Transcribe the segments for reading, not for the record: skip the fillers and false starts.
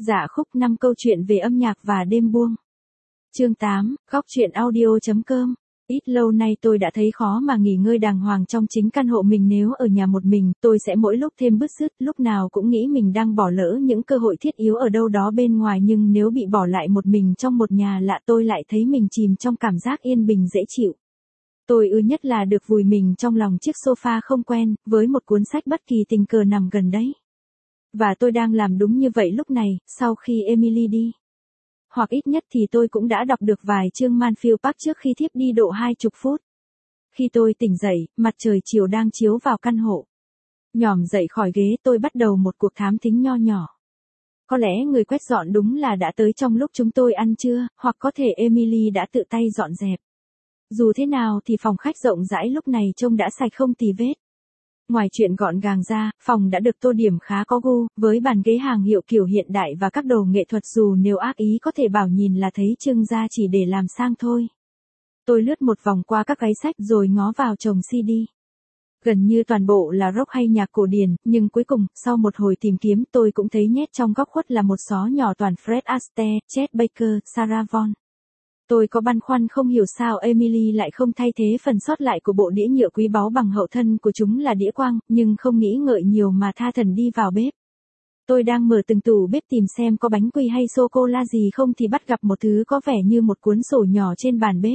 Dạ khúc 5 câu chuyện về âm nhạc và đêm buông. Chương 8, góc truyện audio.com. Ít lâu nay tôi đã thấy khó mà nghỉ ngơi đàng hoàng trong chính căn hộ mình. Nếu ở nhà một mình, tôi sẽ mỗi lúc thêm bứt rứt, lúc nào cũng nghĩ mình đang bỏ lỡ những cơ hội thiết yếu ở đâu đó bên ngoài. Nhưng nếu bị bỏ lại một mình trong một nhà lạ, tôi lại thấy mình chìm trong cảm giác yên bình dễ chịu. Tôi ưa nhất là được vùi mình trong lòng chiếc sofa không quen, với một cuốn sách bất kỳ tình cờ nằm gần đấy. Và tôi đang làm đúng như vậy lúc này, sau khi Emily đi. Hoặc ít nhất thì tôi cũng đã đọc được vài chương Manfield Park trước khi thiếp đi độ 20 phút. Khi tôi tỉnh dậy, mặt trời chiều đang chiếu vào căn hộ. Nhòm dậy khỏi ghế, tôi bắt đầu một cuộc thám thính nho nhỏ. Có lẽ người quét dọn đúng là đã tới trong lúc chúng tôi ăn trưa, hoặc có thể Emily đã tự tay dọn dẹp. Dù thế nào thì phòng khách rộng rãi lúc này trông đã sạch không tì vết. Ngoài chuyện gọn gàng ra, phòng đã được tô điểm khá có gu, với bàn ghế hàng hiệu kiểu hiện đại và các đồ nghệ thuật dù nếu ác ý có thể bảo nhìn là thấy trưng ra chỉ để làm sang thôi. Tôi lướt một vòng qua các cái sách rồi ngó vào chồng CD. Gần như toàn bộ là rock hay nhạc cổ điển, nhưng cuối cùng, sau một hồi tìm kiếm tôi cũng thấy nhét trong góc khuất là một xó nhỏ toàn Fred Astaire, Chet Baker, Sarah Vaughan. Tôi có băn khoăn không hiểu sao Emily lại không thay thế phần sót lại của bộ đĩa nhựa quý báu bằng hậu thân của chúng là đĩa quang, nhưng không nghĩ ngợi nhiều mà tha thần đi vào bếp. Tôi đang mở từng tủ bếp tìm xem có bánh quy hay sô-cô-la gì không thì bắt gặp một thứ có vẻ như một cuốn sổ nhỏ trên bàn bếp.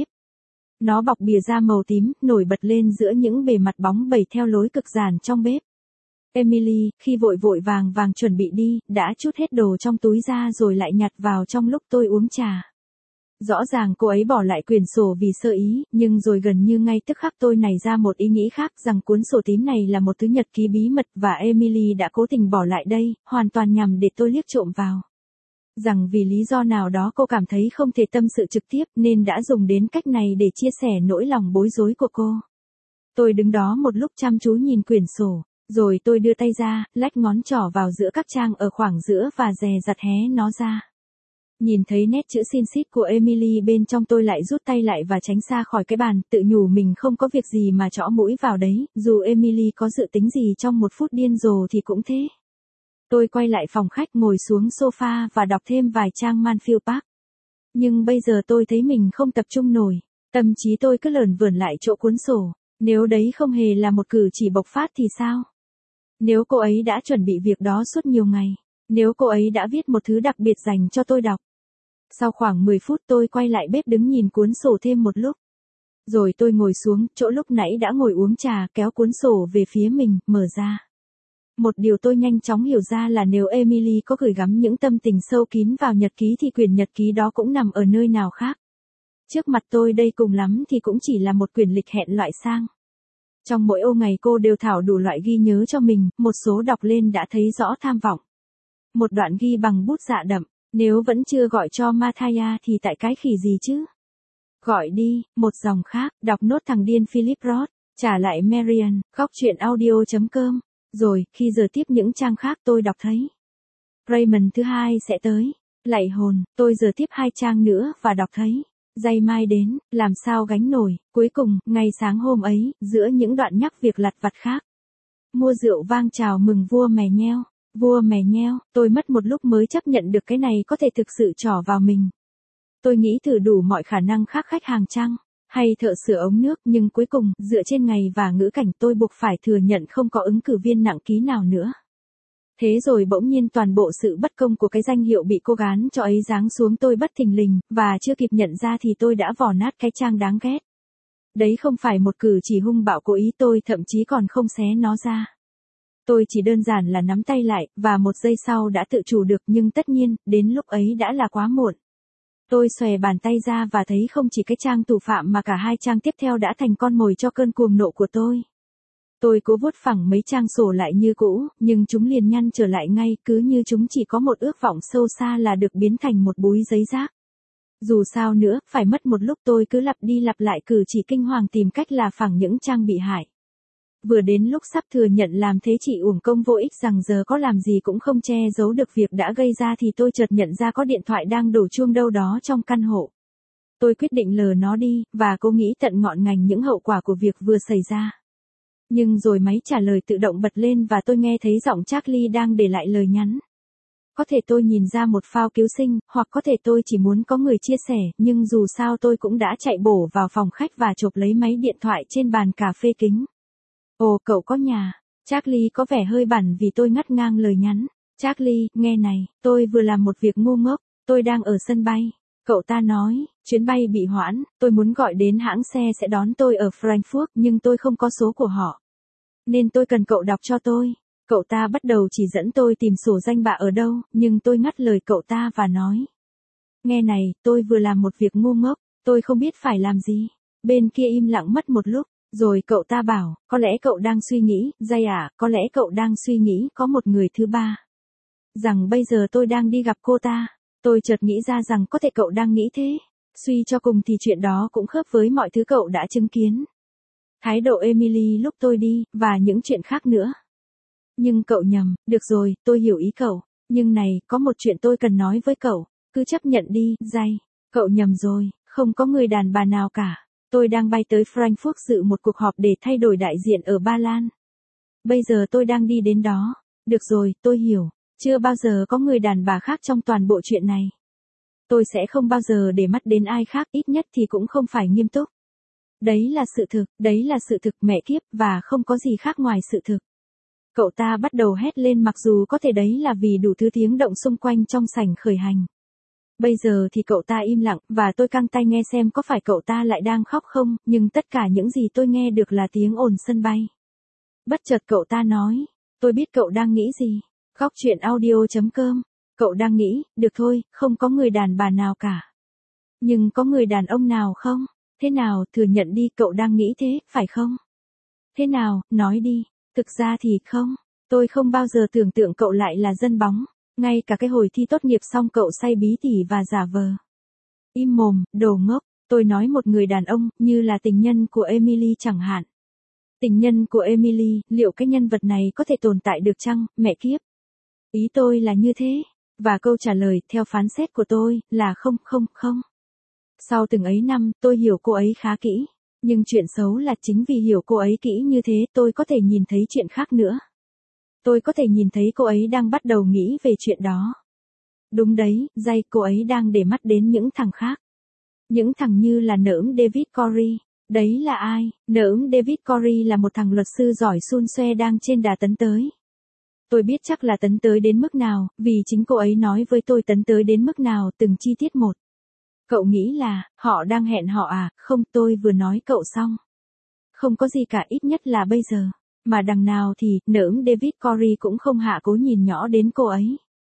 Nó bọc bìa da màu tím, nổi bật lên giữa những bề mặt bóng bẩy theo lối cực giản trong bếp. Emily, khi vội vàng chuẩn bị đi, đã trút hết đồ trong túi ra rồi lại nhặt vào trong lúc tôi uống trà. Rõ ràng cô ấy bỏ lại quyển sổ vì sơ ý, nhưng rồi gần như ngay tức khắc tôi nảy ra một ý nghĩ khác rằng cuốn sổ tím này là một thứ nhật ký bí mật và Emily đã cố tình bỏ lại đây, hoàn toàn nhằm để tôi liếc trộm vào. Rằng vì lý do nào đó cô cảm thấy không thể tâm sự trực tiếp nên đã dùng đến cách này để chia sẻ nỗi lòng bối rối của cô. Tôi đứng đó một lúc chăm chú nhìn quyển sổ, rồi tôi đưa tay ra, lách ngón trỏ vào giữa các trang ở khoảng giữa và dè dặt hé nó ra. Nhìn thấy nét chữ xin xít của Emily bên trong tôi lại rút tay lại và tránh xa khỏi cái bàn, tự nhủ mình không có việc gì mà trõ mũi vào đấy, dù Emily có dự tính gì trong một phút điên rồ thì cũng thế. Tôi quay lại phòng khách ngồi xuống sofa và đọc thêm vài trang Manfield Park. Nhưng bây giờ tôi thấy mình không tập trung nổi, tâm trí tôi cứ lởn vởn lại chỗ cuốn sổ, nếu đấy không hề là một cử chỉ bộc phát thì sao? Nếu cô ấy đã chuẩn bị việc đó suốt nhiều ngày, nếu cô ấy đã viết một thứ đặc biệt dành cho tôi đọc. Sau khoảng 10 phút tôi quay lại bếp đứng nhìn cuốn sổ thêm một lúc. Rồi tôi ngồi xuống, chỗ lúc nãy đã ngồi uống trà, kéo cuốn sổ về phía mình, mở ra. Một điều tôi nhanh chóng hiểu ra là nếu Emily có gửi gắm những tâm tình sâu kín vào nhật ký thì quyển nhật ký đó cũng nằm ở nơi nào khác. Trước mặt tôi đây cùng lắm thì cũng chỉ là một quyển lịch hẹn loại sang. Trong mỗi ô ngày cô đều thảo đủ loại ghi nhớ cho mình, một số đọc lên đã thấy rõ tham vọng. Một đoạn ghi bằng bút dạ đậm. Nếu vẫn chưa gọi cho Mathaya thì tại cái khỉ gì chứ? Gọi đi, một dòng khác, đọc nốt thằng điên Philip Roth, trả lại Marian, góc truyện audio.com. Rồi, khi giờ tiếp những trang khác tôi đọc thấy. Raymond thứ hai sẽ tới. Lạy hồn, tôi giờ tiếp 2 trang nữa và đọc thấy. Giây mai đến, làm sao gánh nổi. Cuối cùng, ngày sáng hôm ấy, giữa những đoạn nhắc việc lặt vặt khác. Mua rượu vang chào mừng vua mè nheo. Vua mè nheo, tôi mất một lúc mới chấp nhận được cái này có thể thực sự trỏ vào mình. Tôi nghĩ thử đủ mọi khả năng khác khách hàng chăng, hay thợ sửa ống nước, nhưng cuối cùng, dựa trên ngày và ngữ cảnh tôi buộc phải thừa nhận không có ứng cử viên nặng ký nào nữa. Thế rồi bỗng nhiên toàn bộ sự bất công của cái danh hiệu bị cô gán cho ấy giáng xuống tôi bất thình lình, và chưa kịp nhận ra thì tôi đã vò nát cái trang đáng ghét. Đấy không phải một cử chỉ hung bạo cố ý, tôi thậm chí còn không xé nó ra. Tôi chỉ đơn giản là nắm tay lại, và một giây sau đã tự chủ được, nhưng tất nhiên, đến lúc ấy đã là quá muộn. Tôi xòe bàn tay ra và thấy không chỉ cái trang thủ phạm mà cả 2 trang tiếp theo đã thành con mồi cho cơn cuồng nộ của tôi. Tôi cố vuốt phẳng mấy trang sổ lại như cũ, nhưng chúng liền nhăn trở lại ngay, cứ như chúng chỉ có một ước vọng sâu xa là được biến thành một búi giấy rác. Dù sao nữa, phải mất một lúc tôi cứ lặp đi lặp lại cử chỉ kinh hoàng tìm cách là phẳng những trang bị hại. Vừa đến lúc sắp thừa nhận làm thế chỉ uổng công vô ích rằng giờ có làm gì cũng không che giấu được việc đã gây ra thì tôi chợt nhận ra có điện thoại đang đổ chuông đâu đó trong căn hộ. Tôi quyết định lờ nó đi, và cố nghĩ tận ngọn ngành những hậu quả của việc vừa xảy ra. Nhưng rồi máy trả lời tự động bật lên và tôi nghe thấy giọng Charlie đang để lại lời nhắn. Có thể tôi nhìn ra một phao cứu sinh, hoặc có thể tôi chỉ muốn có người chia sẻ, nhưng dù sao tôi cũng đã chạy bổ vào phòng khách và chộp lấy máy điện thoại trên bàn cà phê kính. Ồ, cậu có nhà. Charlie có vẻ hơi bẳn vì tôi ngắt ngang lời nhắn. Charlie, nghe này, tôi vừa làm một việc ngu ngốc, tôi đang ở sân bay. Cậu ta nói, chuyến bay bị hoãn, tôi muốn gọi đến hãng xe sẽ đón tôi ở Frankfurt nhưng tôi không có số của họ. Nên tôi cần cậu đọc cho tôi. Cậu ta bắt đầu chỉ dẫn tôi tìm sổ danh bạ ở đâu, nhưng tôi ngắt lời cậu ta và nói. Nghe này, tôi vừa làm một việc ngu ngốc, tôi không biết phải làm gì. Bên kia im lặng mất một lúc, rồi cậu ta bảo, có lẽ cậu đang suy nghĩ, Jay à, có lẽ cậu đang suy nghĩ có một người thứ ba. Rằng bây giờ tôi đang đi gặp cô ta. Tôi chợt nghĩ ra rằng có thể cậu đang nghĩ thế. Suy cho cùng thì chuyện đó cũng khớp với mọi thứ cậu đã chứng kiến. Thái độ Emily lúc tôi đi, và những chuyện khác nữa. Nhưng cậu nhầm, được rồi, tôi hiểu ý cậu. Nhưng này, có một chuyện tôi cần nói với cậu. Cứ chấp nhận đi, Jay. Cậu nhầm rồi, không có người đàn bà nào cả. Tôi đang bay tới Frankfurt dự một cuộc họp để thay đổi đại diện ở Ba Lan. Bây giờ tôi đang đi đến đó. Được rồi, tôi hiểu. Chưa bao giờ có người đàn bà khác trong toàn bộ chuyện này. Tôi sẽ không bao giờ để mắt đến ai khác, ít nhất thì cũng không phải nghiêm túc. Đấy là sự thực mẹ kiếp, và không có gì khác ngoài sự thực. Cậu ta bắt đầu hét lên mặc dù có thể đấy là vì đủ thứ tiếng động xung quanh trong sảnh khởi hành. Bây giờ thì cậu ta im lặng, và tôi căng tai nghe xem có phải cậu ta lại đang khóc không, nhưng tất cả những gì tôi nghe được là tiếng ồn sân bay. Bất chợt cậu ta nói, tôi biết cậu đang nghĩ gì. Góc chuyện audio.com. Cậu đang nghĩ, được thôi, không có người đàn bà nào cả. Nhưng có người đàn ông nào không? Thế nào, thừa nhận đi, cậu đang nghĩ thế, phải không? Thế nào, nói đi. Thực ra thì không. Tôi không bao giờ tưởng tượng cậu lại là dân bóng. Ngay cả cái hồi thi tốt nghiệp xong cậu say bí tỉ và giả vờ. Im mồm, đồ ngốc. Tôi nói một người đàn ông, như là tình nhân của Emily chẳng hạn. Tình nhân của Emily, liệu cái nhân vật này có thể tồn tại được chăng, mẹ kiếp? Ý tôi là như thế. Và câu trả lời, theo phán xét của tôi, là không. Sau từng ấy năm, tôi hiểu cô ấy khá kỹ. Nhưng chuyện xấu là chính vì hiểu cô ấy kỹ như thế, tôi có thể nhìn thấy chuyện khác nữa. Tôi có thể nhìn thấy cô ấy đang bắt đầu nghĩ về chuyện đó. Đúng đấy, Jay, cô ấy đang để mắt đến những thằng khác. Những thằng như là nỡm David Corey. Đấy là ai? Nỡm David Corey là một thằng luật sư giỏi xun xoe đang trên đà tấn tới. Tôi biết chắc là tấn tới đến mức nào, vì chính cô ấy nói với tôi tấn tới đến mức nào từng chi tiết một. Cậu nghĩ là, họ đang hẹn họ à? Không, tôi vừa nói cậu xong. Không có gì cả, ít nhất là bây giờ. Mà đằng nào thì, nỡm David Corey cũng không hạ cố nhìn nhỏ đến cô ấy.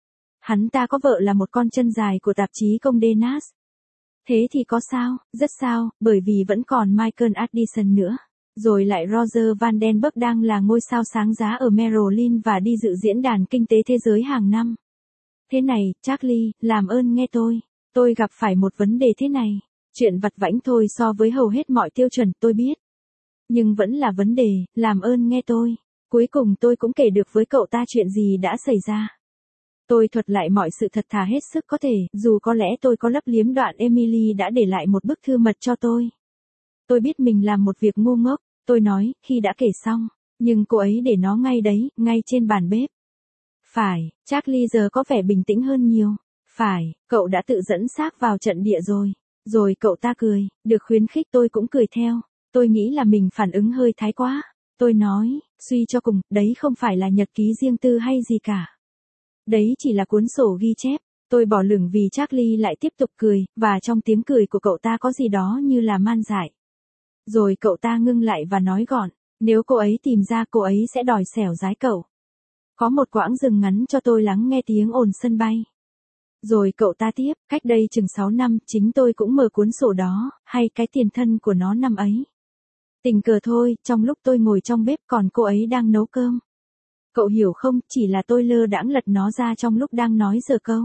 Hắn ta có vợ là một con chân dài của tạp chí Condé Nast. Thế thì có sao, rất sao, bởi vì vẫn còn Michael Addison nữa. Rồi lại Roger Van Den Berg đang là ngôi sao sáng giá ở Merrill Lynch và đi dự diễn đàn kinh tế thế giới hàng năm. Thế này, Charlie, làm ơn nghe tôi. Tôi gặp phải một vấn đề thế này. Chuyện vặt vãnh thôi so với hầu hết mọi tiêu chuẩn tôi biết. Nhưng vẫn là vấn đề, làm ơn nghe tôi. Cuối cùng tôi cũng kể được với cậu ta chuyện gì đã xảy ra. Tôi thuật lại mọi sự thật thà hết sức có thể, dù có lẽ tôi có lấp liếm đoạn Emily đã để lại một bức thư mật cho tôi. Tôi biết mình làm một việc ngu ngốc, tôi nói, khi đã kể xong. Nhưng cô ấy để nó ngay đấy, ngay trên bàn bếp. Phải, Charlie giờ có vẻ bình tĩnh hơn nhiều. Phải, cậu đã tự dẫn xác vào trận địa rồi. Rồi cậu ta cười, được khuyến khích tôi cũng cười theo. Tôi nghĩ là mình phản ứng hơi thái quá. Tôi nói, suy cho cùng, đấy không phải là nhật ký riêng tư hay gì cả. Đấy chỉ là cuốn sổ ghi chép. Tôi bỏ lửng vì Charlie lại tiếp tục cười, và trong tiếng cười của cậu ta có gì đó như là man dại. Rồi cậu ta ngưng lại và nói gọn, nếu cô ấy tìm ra cô ấy sẽ đòi xẻo giái cậu. Có một quãng dừng ngắn cho tôi lắng nghe tiếng ồn sân bay. Rồi cậu ta tiếp, cách đây chừng 6 năm, chính tôi cũng mở cuốn sổ đó, hay cái tiền thân của nó năm ấy. Tình cờ thôi, trong lúc tôi ngồi trong bếp còn cô ấy đang nấu cơm. Cậu hiểu không, chỉ là tôi lơ đãng lật nó ra trong lúc đang nói giờ câu.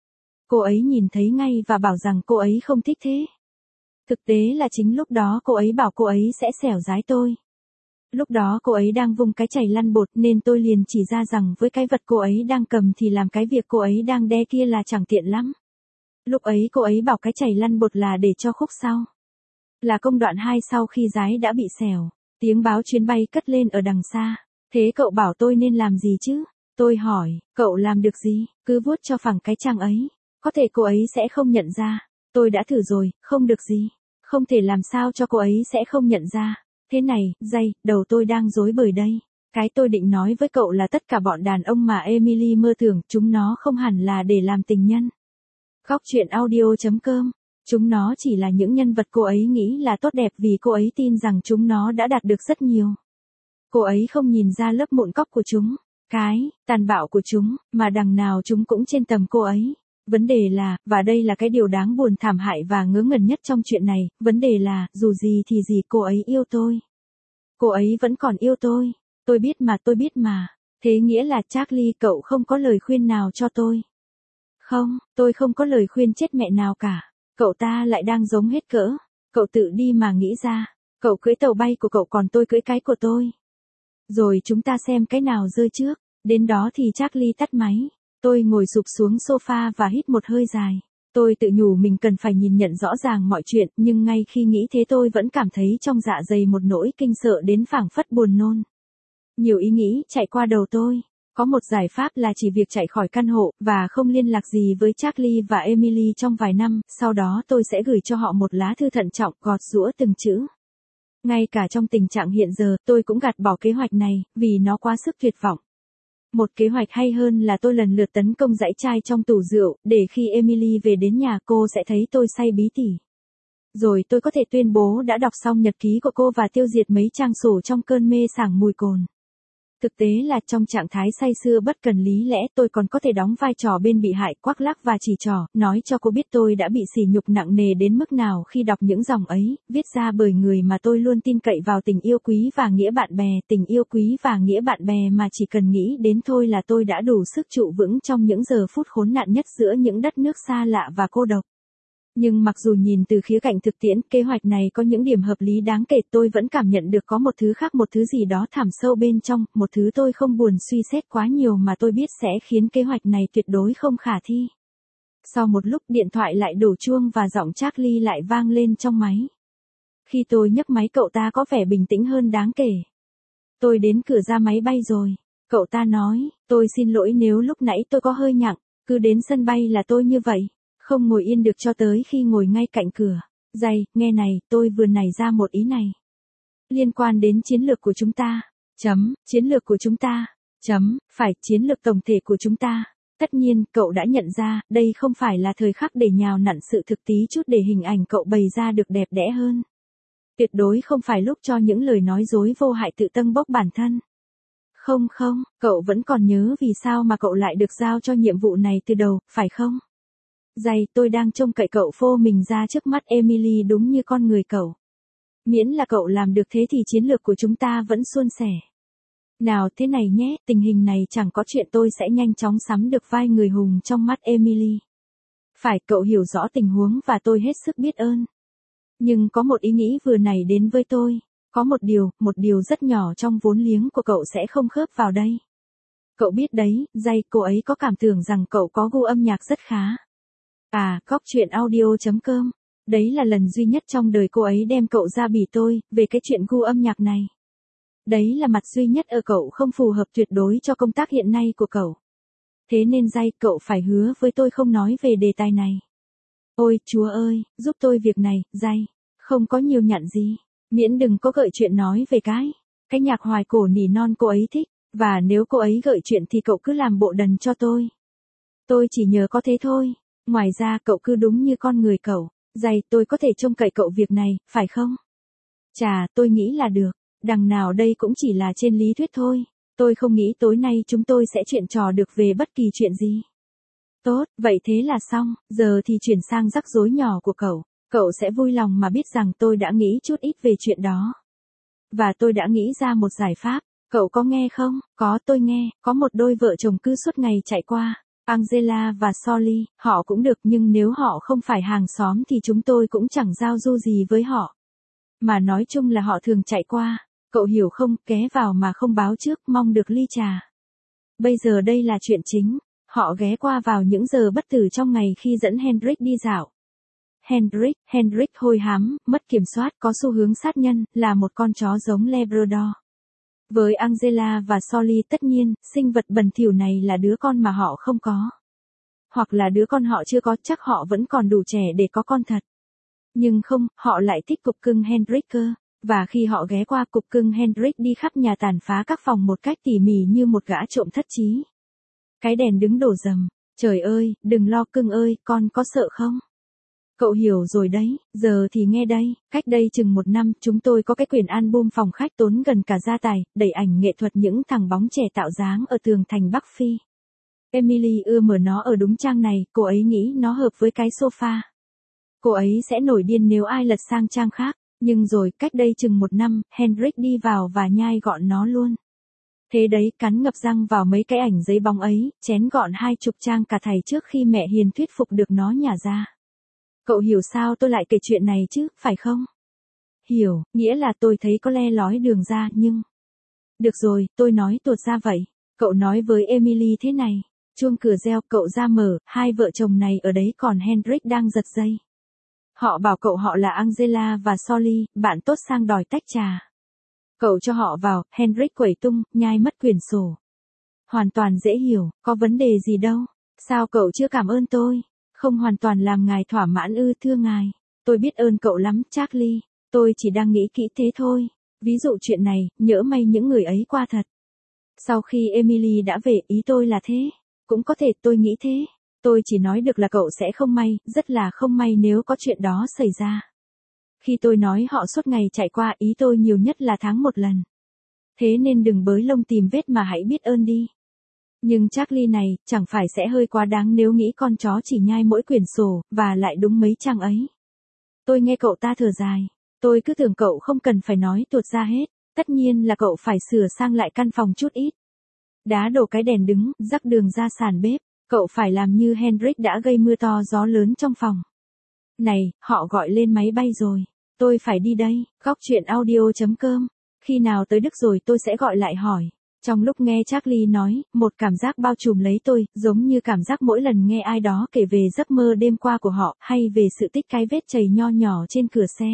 Cô ấy nhìn thấy ngay và bảo rằng cô ấy không thích thế. Thực tế là chính lúc đó cô ấy bảo cô ấy sẽ xẻo giái tôi. Lúc đó cô ấy đang vung cái chày lăn bột nên tôi liền chỉ ra rằng với cái vật cô ấy đang cầm thì làm cái việc cô ấy đang đe kia là chẳng tiện lắm. Lúc ấy cô ấy bảo cái chày lăn bột là để cho khúc sau. Là công đoạn 2 sau khi giái đã bị xẻo. Tiếng báo chuyến bay cất lên ở đằng xa. Thế cậu bảo tôi nên làm gì chứ? Tôi hỏi, cậu làm được gì, cứ vuốt cho phẳng cái trang ấy. Có thể cô ấy sẽ không nhận ra. Tôi đã thử rồi, không được gì. Không thể làm sao cho cô ấy sẽ không nhận ra. Thế này, Jay, đầu tôi đang rối bời đây. Cái tôi định nói với cậu là tất cả bọn đàn ông mà Emily mơ tưởng, chúng nó không hẳn là để làm tình nhân. Góc truyện audio.com. Chúng nó chỉ là những nhân vật cô ấy nghĩ là tốt đẹp vì cô ấy tin rằng chúng nó đã đạt được rất nhiều. Cô ấy không nhìn ra lớp mụn cóc của chúng, cái tàn bạo của chúng, mà đằng nào chúng cũng trên tầm cô ấy. Vấn đề là, và đây là cái điều đáng buồn thảm hại và ngớ ngẩn nhất trong chuyện này, vấn đề là, dù gì thì gì cô ấy yêu tôi. Cô ấy vẫn còn yêu tôi. Tôi biết mà. Thế nghĩa là Charlie cậu không có lời khuyên nào cho tôi. Không, tôi không có lời khuyên chết mẹ nào cả. Cậu ta lại đang giống hết cỡ. Cậu tự đi mà nghĩ ra. Cậu cưỡi tàu bay của cậu còn tôi cưỡi cái của tôi. Rồi chúng ta xem cái nào rơi trước. Đến đó thì Charlie tắt máy. Tôi ngồi sụp xuống sofa và hít một hơi dài. Tôi tự nhủ mình cần phải nhìn nhận rõ ràng mọi chuyện, nhưng ngay khi nghĩ thế tôi vẫn cảm thấy trong dạ dày một nỗi kinh sợ đến phảng phất buồn nôn. Nhiều ý nghĩ chạy qua đầu tôi. Có một giải pháp là chỉ việc chạy khỏi căn hộ, và không liên lạc gì với Charlie và Emily trong vài năm, sau đó tôi sẽ gửi cho họ một lá thư thận trọng, gọt giũa từng chữ. Ngay cả trong tình trạng hiện giờ, tôi cũng gạt bỏ kế hoạch này, vì nó quá sức tuyệt vọng. Một kế hoạch hay hơn là tôi lần lượt tấn công dãy chai trong tủ rượu, để khi Emily về đến nhà cô sẽ thấy tôi say bí tỉ. Rồi tôi có thể tuyên bố đã đọc xong nhật ký của cô và tiêu diệt mấy trang sổ trong cơn mê sảng mùi cồn. Thực tế là trong trạng thái say sưa bất cần lý lẽ tôi còn có thể đóng vai trò bên bị hại, quắc lác và chỉ trỏ, nói cho cô biết tôi đã bị sỉ nhục nặng nề đến mức nào khi đọc những dòng ấy, viết ra bởi người mà tôi luôn tin cậy vào tình yêu quý và nghĩa bạn bè, tình yêu quý và nghĩa bạn bè mà chỉ cần nghĩ đến thôi là tôi đã đủ sức trụ vững trong những giờ phút khốn nạn nhất giữa những đất nước xa lạ và cô độc. Nhưng mặc dù nhìn từ khía cạnh thực tiễn, kế hoạch này có những điểm hợp lý đáng kể, tôi vẫn cảm nhận được có một thứ khác, một thứ gì đó thẳm sâu bên trong, một thứ tôi không buồn suy xét quá nhiều mà tôi biết sẽ khiến kế hoạch này tuyệt đối không khả thi. Sau một lúc điện thoại lại đổ chuông và giọng Charlie lại vang lên trong máy. Khi tôi nhấc máy cậu ta có vẻ bình tĩnh hơn đáng kể. Tôi đến cửa ra máy bay rồi. Cậu ta nói, tôi xin lỗi nếu lúc nãy tôi có hơi nhặng, cứ đến sân bay là tôi như vậy. Không ngồi yên được cho tới khi ngồi ngay cạnh cửa. Jay, nghe này, tôi vừa nảy ra một ý này. Liên quan đến chiến lược của chúng ta. Chiến lược của chúng ta. Phải, chiến lược tổng thể của chúng ta. Tất nhiên, cậu đã nhận ra, đây không phải là thời khắc để nhào nặn sự thực tí chút để hình ảnh cậu bày ra được đẹp đẽ hơn. Tuyệt đối không phải lúc cho những lời nói dối vô hại tự tâng bốc bản thân. Không, cậu vẫn còn nhớ vì sao mà cậu lại được giao cho nhiệm vụ này từ đầu, phải không? Jay, tôi đang trông cậy cậu phô mình ra trước mắt Emily đúng như con người cậu. Miễn là cậu làm được thế thì chiến lược của chúng ta vẫn suôn sẻ. Nào thế này nhé, tình hình này chẳng có chuyện tôi sẽ nhanh chóng sắm được vai người hùng trong mắt Emily. Phải, cậu hiểu rõ tình huống và tôi hết sức biết ơn. Nhưng có một ý nghĩ vừa nảy đến với tôi. Có một điều rất nhỏ trong vốn liếng của cậu sẽ không khớp vào đây. Cậu biết đấy, Jay, cô ấy có cảm tưởng rằng cậu có gu âm nhạc rất khá. À, góc truyện audio.com. Đấy là lần duy nhất trong đời cô ấy đem cậu ra bỉ tôi, về cái chuyện gu âm nhạc này. Đấy là mặt duy nhất ở cậu không phù hợp tuyệt đối cho công tác hiện nay của cậu. Thế nên Jay, cậu phải hứa với tôi không nói về đề tài này. Ôi, Chúa ơi, giúp tôi việc này, Jay. Không có nhiều nhặn gì. Miễn đừng có gợi chuyện nói về cái nhạc hoài cổ nỉ non cô ấy thích. Và nếu cô ấy gợi chuyện thì cậu cứ làm bộ đần cho tôi. Tôi chỉ nhờ có thế thôi. Ngoài ra cậu cứ đúng như con người cậu. Jay, tôi có thể trông cậy cậu việc này, phải không? Chà, tôi nghĩ là được. Đằng nào đây cũng chỉ là trên lý thuyết thôi. Tôi không nghĩ tối nay chúng tôi sẽ chuyện trò được về bất kỳ chuyện gì. Tốt, vậy thế là xong, giờ thì chuyển sang rắc rối nhỏ của cậu. Cậu sẽ vui lòng mà biết rằng tôi đã nghĩ chút ít về chuyện đó. Và tôi đã nghĩ ra một giải pháp. Cậu có nghe không? Có, tôi nghe. Có một đôi vợ chồng cứ suốt ngày chạy qua. Angela và Solly, họ cũng được nhưng nếu họ không phải hàng xóm thì chúng tôi cũng chẳng giao du gì với họ. Mà nói chung là họ thường chạy qua. Cậu hiểu không, ghé vào mà không báo trước, mong được ly trà. Bây giờ đây là chuyện chính. Họ ghé qua vào những giờ bất tử trong ngày khi dẫn Hendrik đi dạo. Hendrik hôi hám, mất kiểm soát, có xu hướng sát nhân, là một con chó giống Labrador. Với Angela và Solly tất nhiên, sinh vật bẩn thỉu này là đứa con mà họ không có. Hoặc là đứa con họ chưa có, chắc họ vẫn còn đủ trẻ để có con thật. Nhưng không, họ lại thích cục cưng Hendrik cơ. Và khi họ ghé qua, cục cưng Hendrik đi khắp nhà tàn phá các phòng một cách tỉ mỉ như một gã trộm thất chí. Cái đèn đứng đổ rầm. Trời ơi, đừng lo cưng ơi, con có sợ không? Cậu hiểu rồi đấy, giờ thì nghe đây, cách đây chừng 1 năm, chúng tôi có cái quyển album phòng khách tốn gần cả gia tài, đẩy ảnh nghệ thuật những thằng bóng trẻ tạo dáng ở tường thành Bắc Phi. Emily ưa mở nó ở đúng trang này, cô ấy nghĩ nó hợp với cái sofa. Cô ấy sẽ nổi điên nếu ai lật sang trang khác, nhưng rồi, cách đây chừng 1 năm, Hendrik đi vào và nhai gọn nó luôn. Thế đấy, cắn ngập răng vào mấy cái ảnh giấy bóng ấy, chén gọn 20 trang cả thầy trước khi mẹ Hiền thuyết phục được nó nhả ra. Cậu hiểu sao tôi lại kể chuyện này chứ, phải không? Hiểu, nghĩa là tôi thấy có le lói đường ra nhưng... Được rồi, tôi nói tuột ra vậy. Cậu nói với Emily thế này. Chuông cửa reo, cậu ra mở, hai vợ chồng này ở đấy còn Hendrik đang giật dây. Họ bảo cậu họ là Angela và Solly, bạn tốt sang đòi tách trà. Cậu cho họ vào, Hendrik quẩy tung, nhai mất quyển sổ. Hoàn toàn dễ hiểu, có vấn đề gì đâu. Sao cậu chưa cảm ơn tôi? Không hoàn toàn làm ngài thỏa mãn ư, thưa ngài. Tôi biết ơn cậu lắm, Charlie. Tôi chỉ đang nghĩ kỹ thế thôi. Ví dụ chuyện này, nhỡ may những người ấy qua thật. Sau khi Emily đã về, ý tôi là thế. Cũng có thể tôi nghĩ thế. Tôi chỉ nói được là cậu sẽ không may, rất là không may nếu có chuyện đó xảy ra. Khi tôi nói họ suốt ngày chạy qua, ý tôi nhiều nhất là tháng 1 lần. Thế nên đừng bới lông tìm vết mà hãy biết ơn đi. Nhưng Charlie này, chẳng phải sẽ hơi quá đáng nếu nghĩ con chó chỉ nhai mỗi quyển sổ, và lại đúng mấy trang ấy. Tôi nghe cậu ta thở dài. Tôi cứ tưởng cậu không cần phải nói tuột ra hết. Tất nhiên là cậu phải sửa sang lại căn phòng chút ít. Đá đổ cái đèn đứng, rắc đường ra sàn bếp. Cậu phải làm như Hendrik đã gây mưa to gió lớn trong phòng. Này, họ gọi lên máy bay rồi. Tôi phải đi đây. Góc chuyện audio.com. Khi nào tới Đức rồi tôi sẽ gọi lại hỏi. Trong lúc nghe Charlie nói, một cảm giác bao trùm lấy tôi, giống như cảm giác mỗi lần nghe ai đó kể về giấc mơ đêm qua của họ, hay về sự tích cái vết chày nho nhỏ trên cửa xe.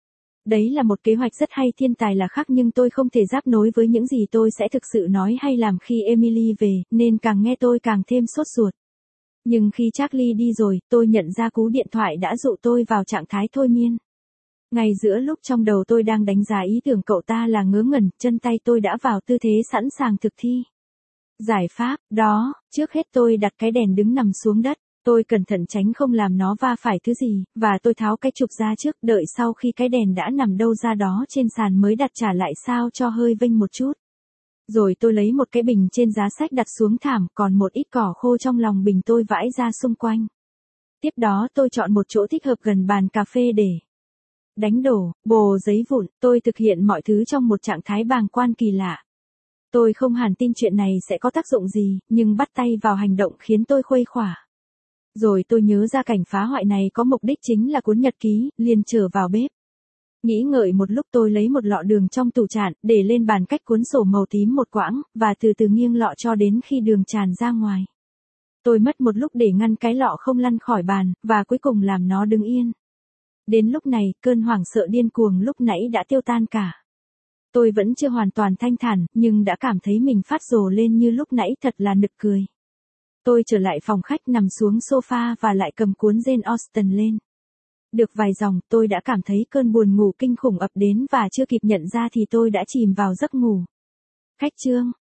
Đấy là một kế hoạch rất hay, thiên tài là khác, nhưng tôi không thể giáp nối với những gì tôi sẽ thực sự nói hay làm khi Emily về, nên càng nghe tôi càng thêm sốt ruột. Nhưng khi Charlie đi rồi, tôi nhận ra cú điện thoại đã dụ tôi vào trạng thái thôi miên. Ngay giữa lúc trong đầu tôi đang đánh giá ý tưởng cậu ta là ngớ ngẩn, chân tay tôi đã vào tư thế sẵn sàng thực thi. Giải pháp, đó, trước hết tôi đặt cái đèn đứng nằm xuống đất, tôi cẩn thận tránh không làm nó va phải thứ gì, và tôi tháo cái trục ra trước, đợi sau khi cái đèn đã nằm đâu ra đó trên sàn mới đặt trả lại sao cho hơi vênh một chút. Rồi tôi lấy một cái bình trên giá sách đặt xuống thảm, còn một ít cỏ khô trong lòng bình tôi vãi ra xung quanh. Tiếp đó tôi chọn một chỗ thích hợp gần bàn cà phê để đánh đổ, bồ giấy vụn, tôi thực hiện mọi thứ trong một trạng thái bàng quan kỳ lạ. Tôi không hẳn tin chuyện này sẽ có tác dụng gì, nhưng bắt tay vào hành động khiến tôi khuây khỏa. Rồi tôi nhớ ra cảnh phá hoại này có mục đích chính là cuốn nhật ký, liền trở vào bếp. Nghĩ ngợi một lúc tôi lấy một lọ đường trong tủ chạn, để lên bàn cách cuốn sổ màu tím một quãng, và từ từ nghiêng lọ cho đến khi đường tràn ra ngoài. Tôi mất một lúc để ngăn cái lọ không lăn khỏi bàn, và cuối cùng làm nó đứng yên. Đến lúc này, cơn hoảng sợ điên cuồng lúc nãy đã tiêu tan cả. Tôi vẫn chưa hoàn toàn thanh thản, nhưng đã cảm thấy mình phát rồ lên như lúc nãy, thật là nực cười. Tôi trở lại phòng khách, nằm xuống sofa và lại cầm cuốn Jane Austen lên. Được vài dòng, tôi đã cảm thấy cơn buồn ngủ kinh khủng ập đến và chưa kịp nhận ra thì tôi đã chìm vào giấc ngủ. Khách chương.